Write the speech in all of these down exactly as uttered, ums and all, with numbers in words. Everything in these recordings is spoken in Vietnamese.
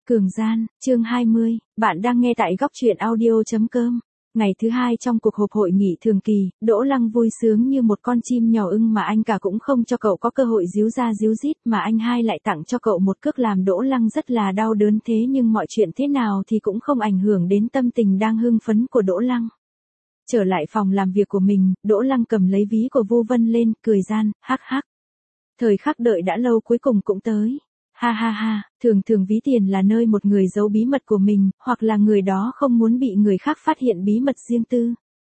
Cường gian, chương hai mươi, bạn đang nghe tại góc truyện audio.com. Ngày thứ hai trong cuộc họp hội nghị thường kỳ, Đỗ Lăng vui sướng như một con chim nhỏ ưng mà anh cả cũng không cho cậu có cơ hội díu ra díu dít mà anh hai lại tặng cho cậu một cước làm Đỗ Lăng rất là đau đớn thế nhưng mọi chuyện thế nào thì cũng không ảnh hưởng đến tâm tình đang hưng phấn của Đỗ Lăng. Trở lại phòng làm việc của mình, Đỗ Lăng cầm lấy ví của Vu Vân lên, cười gian, hắc hắc. Thời khắc đợi đã lâu cuối cùng cũng tới. Ha ha ha, thường thường ví tiền là nơi một người giấu bí mật của mình, hoặc là người đó không muốn bị người khác phát hiện bí mật riêng tư.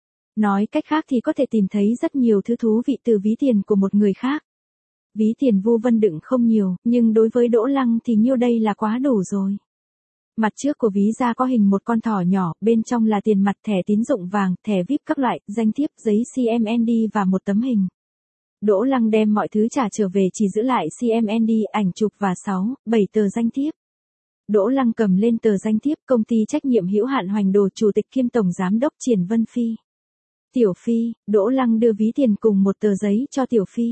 Nói cách khác thì có thể tìm thấy rất nhiều thứ thú vị từ ví tiền của một người khác. Ví tiền Vu Vân đựng không nhiều, nhưng đối với Đỗ Lăng thì nhiêu đây là quá đủ rồi. Mặt trước của ví da có hình một con thỏ nhỏ, bên trong là tiền mặt, thẻ tín dụng vàng, thẻ víp các loại, danh thiếp, giấy xê em en đê và một tấm hình. Đỗ Lăng đem mọi thứ trả trở về chỉ giữ lại xê em en đê, ảnh chụp và sáu, bảy tờ danh thiếp. Đỗ Lăng cầm lên tờ danh thiếp công ty trách nhiệm hữu hạn Hoành Đồ chủ tịch kiêm tổng giám đốc Triển Vân Phi. Tiểu Phi, Đỗ Lăng đưa ví tiền cùng một tờ giấy cho Tiểu Phi.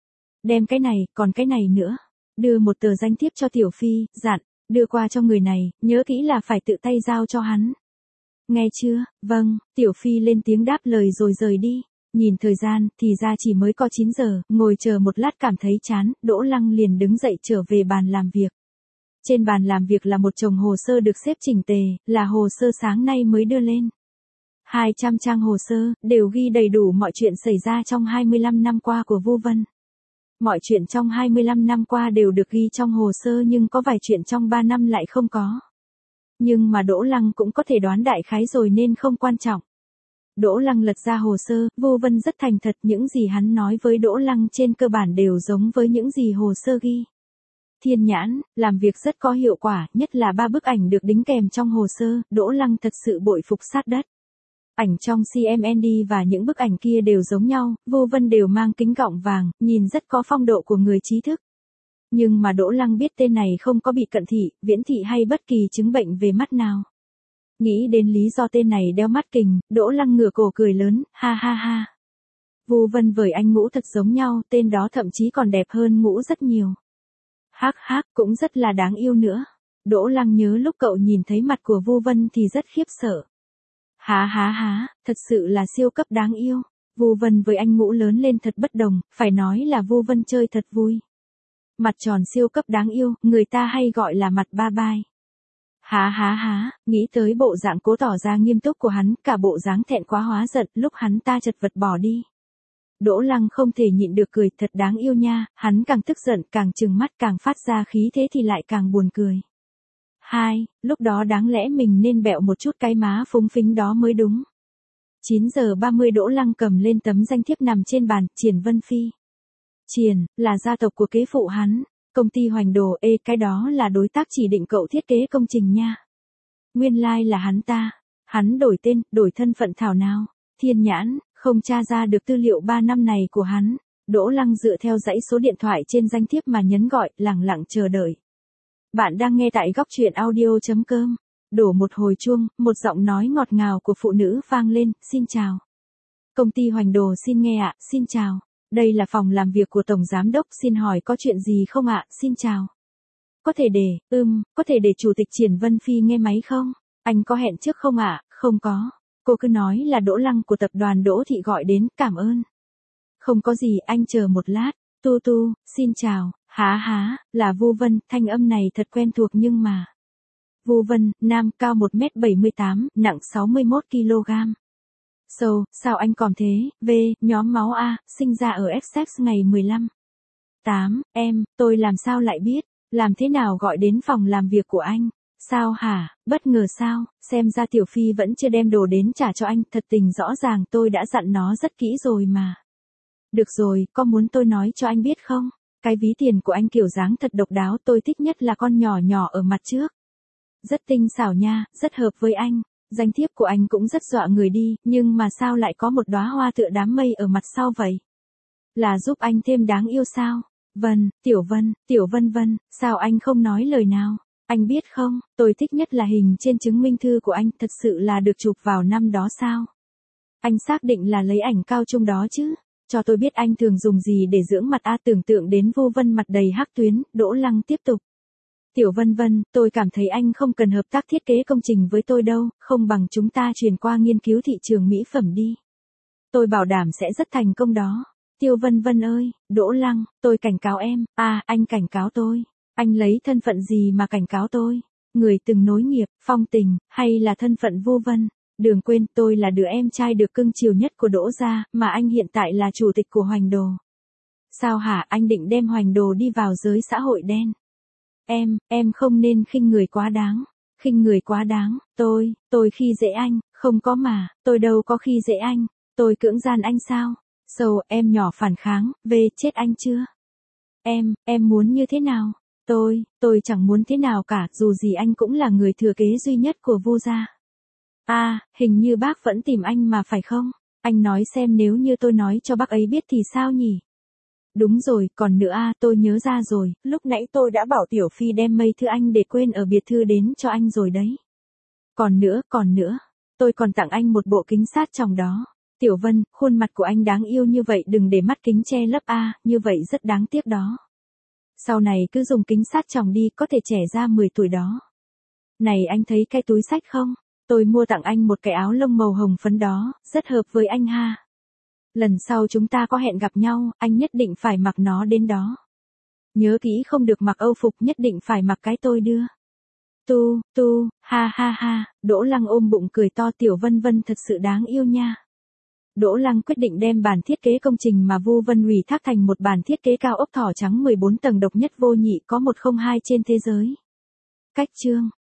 Đem cái này, còn cái này nữa. Đưa một tờ danh thiếp cho Tiểu Phi, dặn, đưa qua cho người này, nhớ kỹ là phải tự tay giao cho hắn. Nghe chưa? Vâng, Tiểu Phi lên tiếng đáp lời rồi rời đi. Nhìn thời gian, thì ra chỉ mới có chín giờ, ngồi chờ một lát cảm thấy chán, Đỗ Lăng liền đứng dậy trở về bàn làm việc. Trên bàn làm việc là một chồng hồ sơ được xếp chỉnh tề, là hồ sơ sáng nay mới đưa lên. hai trăm trang hồ sơ, đều ghi đầy đủ mọi chuyện xảy ra trong hai mươi lăm năm qua của Vu Vân. Mọi chuyện trong hai mươi lăm năm qua đều được ghi trong hồ sơ nhưng có vài chuyện trong ba năm lại không có. Nhưng mà Đỗ Lăng cũng có thể đoán đại khái rồi nên không quan trọng. Đỗ Lăng lật ra hồ sơ, Vu Vân rất thành thật, những gì hắn nói với Đỗ Lăng trên cơ bản đều giống với những gì hồ sơ ghi. Thiên nhãn, làm việc rất có hiệu quả, nhất là ba bức ảnh được đính kèm trong hồ sơ, Đỗ Lăng thật sự bội phục sát đất. Ảnh trong xê em en đê và những bức ảnh kia đều giống nhau, Vu Vân đều mang kính gọng vàng, nhìn rất có phong độ của người trí thức. Nhưng mà Đỗ Lăng biết tên này không có bị cận thị, viễn thị hay bất kỳ chứng bệnh về mắt nào. Nghĩ đến lý do tên này đeo mắt kình, Đỗ Lăng ngửa cổ cười lớn, ha ha ha. Vu Vân với anh Ngũ thật giống nhau, tên đó thậm chí còn đẹp hơn Ngũ rất nhiều. Hắc hắc, cũng rất là đáng yêu nữa. Đỗ Lăng nhớ lúc cậu nhìn thấy mặt của Vu Vân thì rất khiếp sợ. Há há há, thật sự là siêu cấp đáng yêu. Vu Vân với anh Ngũ lớn lên thật bất đồng, phải nói là Vu Vân chơi thật vui. Mặt tròn siêu cấp đáng yêu, người ta hay gọi là mặt ba bai. Há há há, nghĩ tới bộ dạng cố tỏ ra nghiêm túc của hắn, cả bộ dáng thẹn quá hóa giận lúc hắn ta chật vật bỏ đi. Đỗ Lăng không thể nhịn được cười, thật đáng yêu nha, hắn càng tức giận, càng trừng mắt, càng phát ra khí thế thì lại càng buồn cười. Hai, lúc đó đáng lẽ mình nên bẹo một chút cái má phúng phính đó mới đúng. chín giờ ba mươi Đỗ Lăng cầm lên tấm danh thiếp nằm trên bàn, Triển Vân Phi. Triển, là gia tộc của kế phụ hắn. Công ty Hoành Đồ, ê cái đó là đối tác chỉ định cậu thiết kế công trình nha. Nguyên lai like là hắn ta. Hắn đổi tên, đổi thân phận thảo nào. Thiên nhãn, không tra ra được tư liệu ba năm này của hắn. Đỗ Lăng dựa theo dãy số điện thoại trên danh thiếp mà nhấn gọi, lẳng lặng chờ đợi. Bạn đang nghe tại góc truyện audio.com. Đổ một hồi chuông, một giọng nói ngọt ngào của phụ nữ vang lên, xin chào. Công ty Hoành Đồ xin nghe ạ, xin chào. Đây là phòng làm việc của Tổng Giám Đốc, xin hỏi có chuyện gì không ạ, xin chào. Có thể để, ưm, có thể để Chủ tịch Triển Vân Phi nghe máy không? Anh có hẹn trước không ạ? Không có. Cô cứ nói là Đỗ Lăng của tập đoàn Đỗ Thị gọi đến, cảm ơn. Không có gì, anh chờ một lát. Tu tu, xin chào, há há, là Vu Vân, thanh âm này thật quen thuộc nhưng mà. Vu Vân, nam, cao một mét bảy mươi tám, nặng sáu mươi mốt ki lô gam. So, sao anh còn thế, V, nhóm máu A, sinh ra ở Essex ngày mười lăm. tám, em, tôi làm sao lại biết, làm thế nào gọi đến phòng làm việc của anh, sao hả, bất ngờ sao, xem ra Tiểu Phi vẫn chưa đem đồ đến trả cho anh, thật tình rõ ràng tôi đã dặn nó rất kỹ rồi mà. Được rồi, có muốn tôi nói cho anh biết không, cái ví tiền của anh kiểu dáng thật độc đáo, tôi thích nhất là con nhỏ nhỏ ở mặt trước. Rất tinh xảo nha, rất hợp với anh. Danh thiếp của anh cũng rất dọa người đi, nhưng mà sao lại có một đóa hoa tựa đám mây ở mặt sau vậy? Là giúp anh thêm đáng yêu sao? Vân, Tiểu Vân, Tiểu Vân Vân, sao anh không nói lời nào? Anh biết không, tôi thích nhất là hình trên chứng minh thư của anh, thật sự là được chụp vào năm đó sao? Anh xác định là lấy ảnh cao trung đó chứ? Cho tôi biết anh thường dùng gì để dưỡng mặt a, tưởng tượng đến Vu Vân mặt đầy hắc tuyến, Đỗ Lăng tiếp tục. Tiểu Vân Vân, tôi cảm thấy anh không cần hợp tác thiết kế công trình với tôi đâu, không bằng chúng ta chuyển qua nghiên cứu thị trường mỹ phẩm đi. Tôi bảo đảm sẽ rất thành công đó. Tiêu Vân Vân ơi, Đỗ Lăng, tôi cảnh cáo em, à, anh cảnh cáo tôi. Anh lấy thân phận gì mà cảnh cáo tôi? Người từng nối nghiệp, phong tình, hay là thân phận vô vân? Đừng quên tôi là đứa em trai được cưng chiều nhất của Đỗ gia, mà anh hiện tại là chủ tịch của Hoành Đồ. Sao hả, anh định đem Hoành Đồ đi vào giới xã hội đen? Em, em không nên khinh người quá đáng. Khinh người quá đáng, tôi, tôi khi dễ anh, không có mà, tôi đâu có khi dễ anh. Tôi cưỡng gian anh sao? Sầu, em nhỏ phản kháng, về chết anh chưa? Em, em muốn như thế nào? Tôi, tôi chẳng muốn thế nào cả, dù gì anh cũng là người thừa kế duy nhất của Vu gia. À, hình như bác vẫn tìm anh mà phải không? Anh nói xem nếu như tôi nói cho bác ấy biết thì sao nhỉ? Đúng rồi, còn nữa à, tôi nhớ ra rồi, lúc nãy tôi đã bảo Tiểu Phi đem mấy thư anh để quên ở biệt thư đến cho anh rồi đấy. Còn nữa, còn nữa, tôi còn tặng anh một bộ kính sát tròng đó. Tiểu Vân, khuôn mặt của anh đáng yêu như vậy đừng để mắt kính che lấp a, như vậy rất đáng tiếc đó. Sau này cứ dùng kính sát tròng đi, có thể trẻ ra mười tuổi đó. Này anh thấy cái túi xách không? Tôi mua tặng anh một cái áo lông màu hồng phấn đó, rất hợp với anh ha. Lần sau chúng ta có hẹn gặp nhau, anh nhất định phải mặc nó đến đó. Nhớ kỹ không được mặc âu phục, nhất định phải mặc cái tôi đưa. Tu, tu, ha ha ha, Đỗ Lăng ôm bụng cười to, Tiểu Vân Vân thật sự đáng yêu nha. Đỗ Lăng quyết định đem bản thiết kế công trình mà Vu Vân ủy thác thành một bản thiết kế cao ốc thỏ trắng mười bốn tầng độc nhất vô nhị, có một không hai trên thế giới. Cách chương